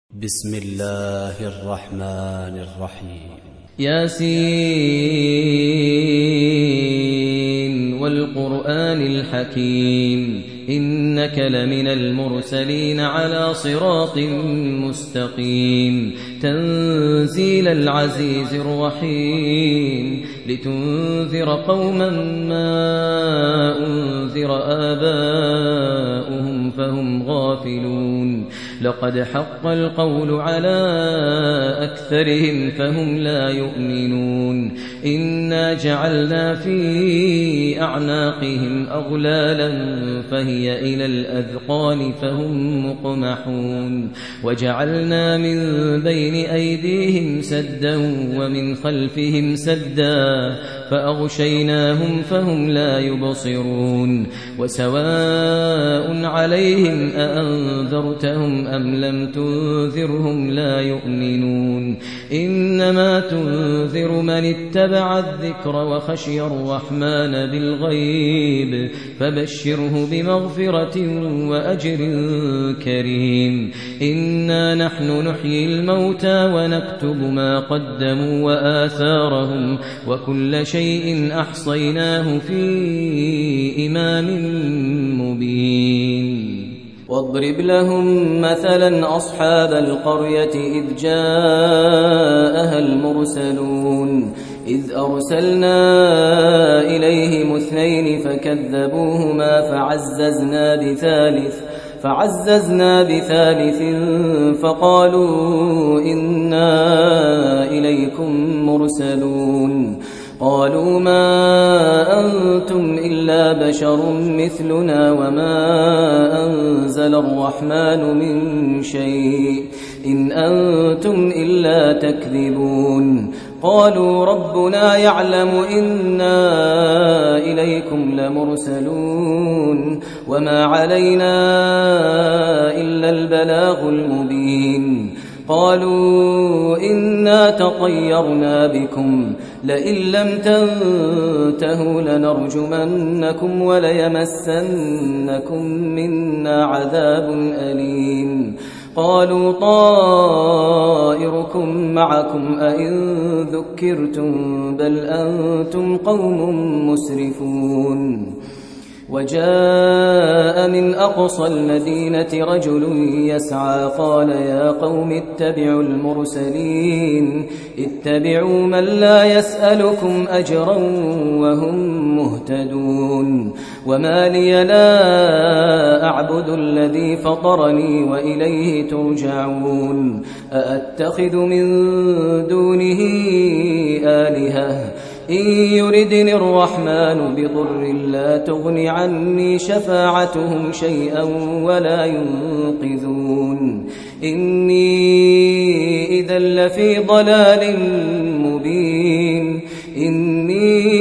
بسم الله الرحمن الرحيم ياسين والقرآن الحكيم إنك لمن المرسلين على صراط مستقيم تنزيل العزيز الرحيم لتنذر قوما ما أنذر آباؤهم فهم غافلون لقد حق القول على أكثرهم فهم لا يؤمنون إنا جعلنا في أعناقهم أغلالا فهي إلى الأذقان فهم مقمحون وجعلنا من بين أيديهم سدا ومن خلفهم سدا فأغشيناهم فهم لا يبصرون وسواء عليهم أأنذرتهم أم لم تنذرهم لا يؤمنون إنما تنذر من اتبع الذكر وخشي الرحمن بالغيب فبشره بمغفرة وأجر كريم إنا نحن نحيي الموتى ونكتب ما قدموا وآثارهم وكل شيء أحصيناه في إمام مبين واضرب لهم مثلا أصحاب القرية إذ جاءها المرسلون إذ أرسلنا إليهم اثنين فكذبوهما فعززنا بثالث فقالوا إنا إليكم مرسلون قالوا ما أنتم إلا بشر مثلنا وما أنزل الرحمن من شيء إن أنتم إلا تكذبون قالوا ربنا يعلم إنا إليكم لمرسلون وما علينا إلا البلاغ المبين قالوا إنا تطيرنا بكم لئن لم تنتهوا لنرجمنكم وليمسنكم منا عذاب أليم قالوا طائركم معكم أئن ذكرتم بل أنتم قوم مسرفون وجاء من أقصى المدينة رجل يسعى قال يا قوم اتبعوا المرسلين اتبعوا من لا يسألكم أجرا وهم مهتدون وما لي لا أعبد الذي فطرني وإليه ترجعون أأتخذ من دونه آلهة إن يردني الرحمن بضر لا تغن عني شفاعتهم شيئا ولا ينقذون إني إذا لفي ضلال مبين إني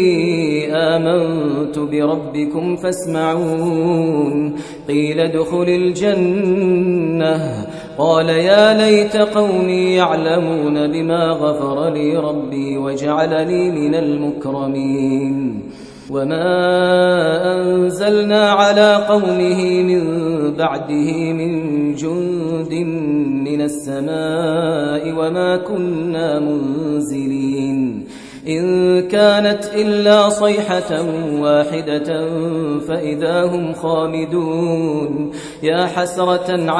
آمنت بربكم فاسمعون قيل ادخل الجنة قال يا ليت قومي يعلمون بما غفر لي ربي وجعلني من المكرمين وما أنزلنا على قومه من بعده من جند من السماء وما كنا منزلين إن كانت إلا صيحة واحدة فإذا هم خامدون يا حسرة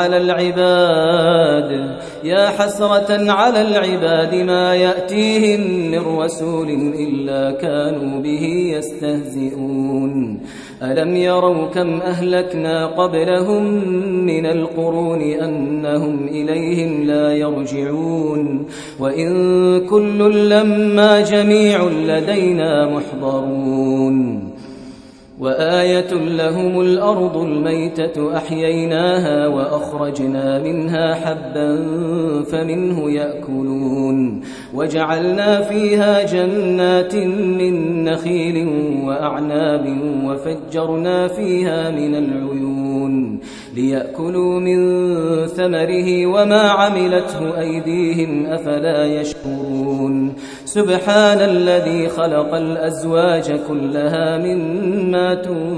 على العباد ما يأتيهم من رسول إلا كانوا به يستهزئون ألم يروا كم أهلكنا قبلهم من القرون أنهم إليهم لا يرجعون وإن كل لما جميع لدينا محضرون وآية لهم الأرض الميتة أحييناها وأخرجنا منها حبا فمنه يأكلون وجعلنا فيها جنات من نخيل وأعناب وفجرنا فيها من العيون ليأكلوا من ثمره وما عملته أيديهم أفلا يشكرون سبحان الذي خلق الأزواج كلها مما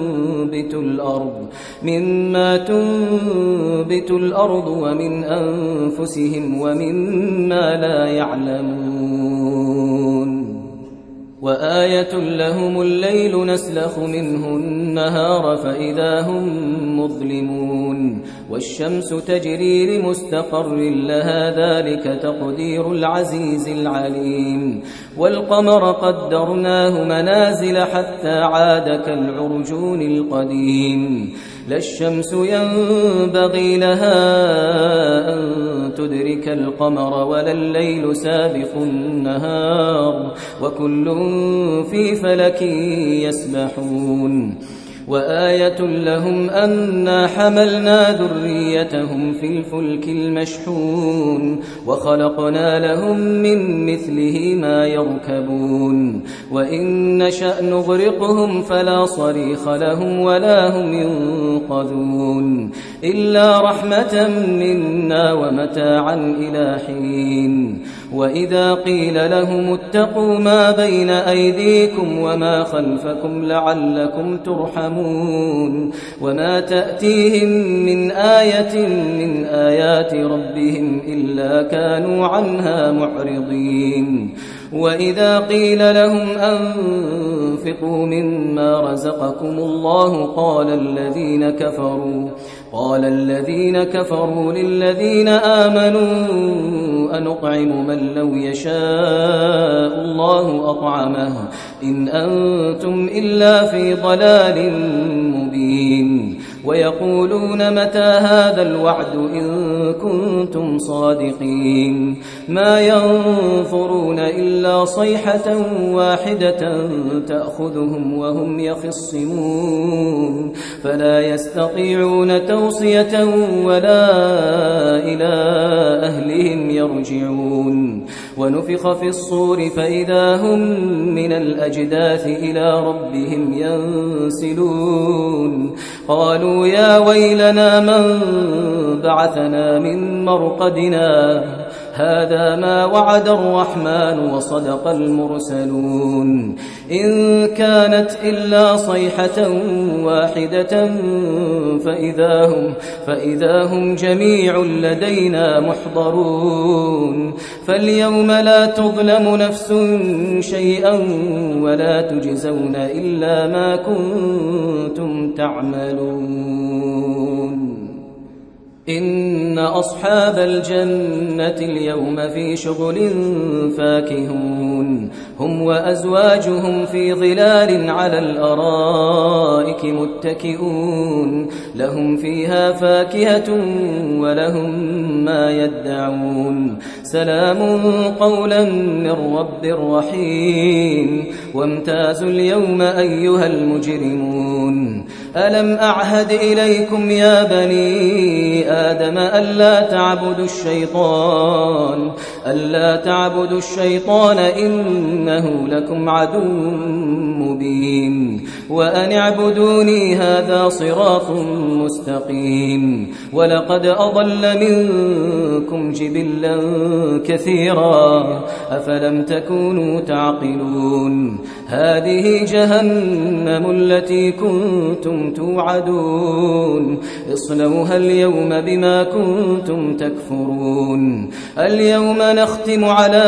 تنبت الأرض ومن أنفسهم ومما لا يعلمون وآية لهم الليل نسلخ منه النهار فإذا هم مظلمون والشمس تجري لمستقر لها ذلك تقدير العزيز العليم والقمر قدرناه منازل حتى عاد كالعرجون القديم لا الشمس ينبغي لها أن تدرك القمر ولا الليل سابق النهار وكل في فلك يسبحون وآية لهم أنا حملنا ذريتهم في الفلك المشحون وخلقنا لهم من مثله ما يركبون وإن نشأ نغرقهم فلا صريخ لهم ولا هم ينقذون إلا رحمة منا ومتاعا إلى حين وإذا قيل لهم اتقوا ما بين أيديكم وما خلفكم لعلكم ترحمون وما تأتيهم من آية من آيات ربهم إلا كانوا عنها معرضين وإذا قيل لهم أنفقوا مما رزقكم الله قال الذين كفروا للذين آمنوا أنطعم من لو يشاء الله أطعمه إن أنتم إلا في ضلال مبين ويقولون متى هذا الوعد إن كنتم صادقين ما ينظرون إلا صيحة واحدة تأخذهم وهم يخصمون فلا يستطيعون توصية ولا إلى أهلهم يرجعون ونفخ في الصور فإذا هم من الأجداث إلى ربهم ينسلون قالوا يا ويلنا من بعثنا من مرقدنا هذا ما وعد الرحمن وصدق المرسلون إن كانت إلا صيحة واحدة فإذا هم جميع لدينا محضرون فاليوم لا تظلم نفس شيئا ولا تجزون إلا ما كنتم تعملون إن أصحاب الجنة اليوم في شغل فاكهون هم وأزواجهم في ظلال على الأرائك متكئون لهم فيها فاكهة ولهم ما يدعون سلام قولا من رب رحيم وامتازوا اليوم أيها المجرمون ألم أعهد إليكم يا بني آدم ألا تعبدوا الشيطان إنه لكم عدو مبين وأن اعبدوني هذا صراط مستقيم ولقد أضل منكم جبلا كثيرا أفلم تكونوا تعقلون هذه جهنم التي كنتم توعدون اصلوها اليوم بما كنتم تكفرون اليوم نختم على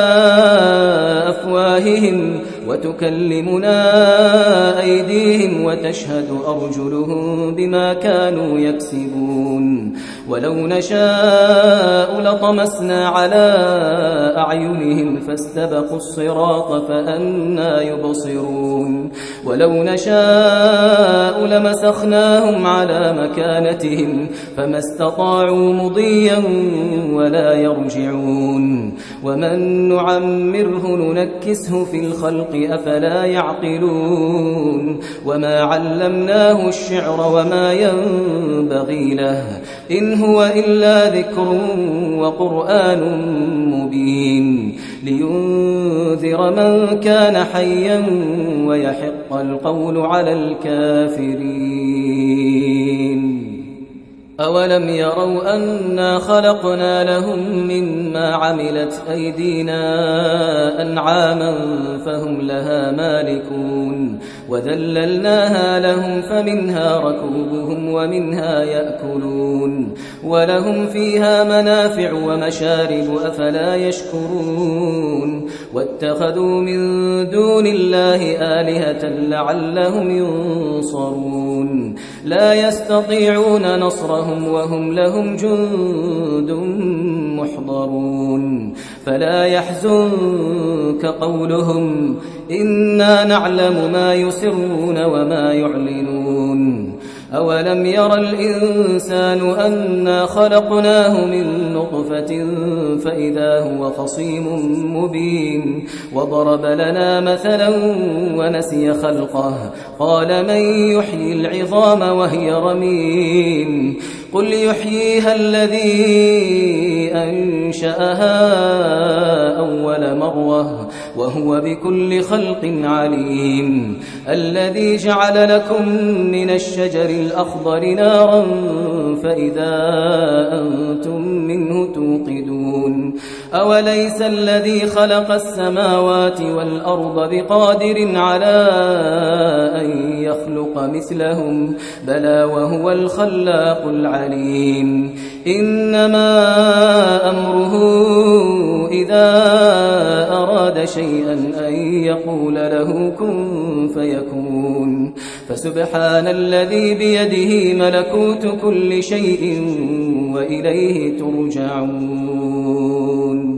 أفواههم وتكلمنا أيديهم وتشهد أرجلهم بما كانوا يكسبون ولو نشاء لطمسنا على أعينهم فاستبقوا الصراط فأنى يبصرون ولو نشاء لمسخناهم على مكانتهم فما استطاعوا مضيا ولا يرجعون ومن نعمره ننكسه في الخلق أفلا يعقلون وما علمناه الشعر وما ينبغي له إن هو إلا ذكر وقرآن مبين لينذر من كان حيا ويحق القول على الكافرين أولم يروا أنا خلقنا لهم مما عملت أيدينا أنعاما فهم لها مالكون وذللناها لهم فمنها ركوبهم ومنها يأكلون ولهم فيها منافع ومشارب أفلا يشكرون واتخذوا من دون الله آلهة لعلهم ينصرون لا يستطيعون نصرهم وهم لهم جند محضرون فلا يحزنك قولهم إنا نعلم ما يسرون وما يعلنون أولم ير الإنسان أنا خلقناه من نطفة فإذا هو خصيم مبين وضرب لنا مثلا ونسي خلقه قال من يحيي العظام وهي رميم قل يحييها الذي أنشأها أول مرة وهو بكل خلق عليم الذي جعل لكم من الشجر الأخضر نارا فإذا أنتم منه توقدون أوليس الذي خلق السماوات والأرض بقادر على أن يخلق مثلهم بلى وهو الخلاق العليم إنما أمره إذا أراد شيئا أن يقول له كن فيكون فسبحان الذي بيده ملكوت كل شيء وإليه ترجعون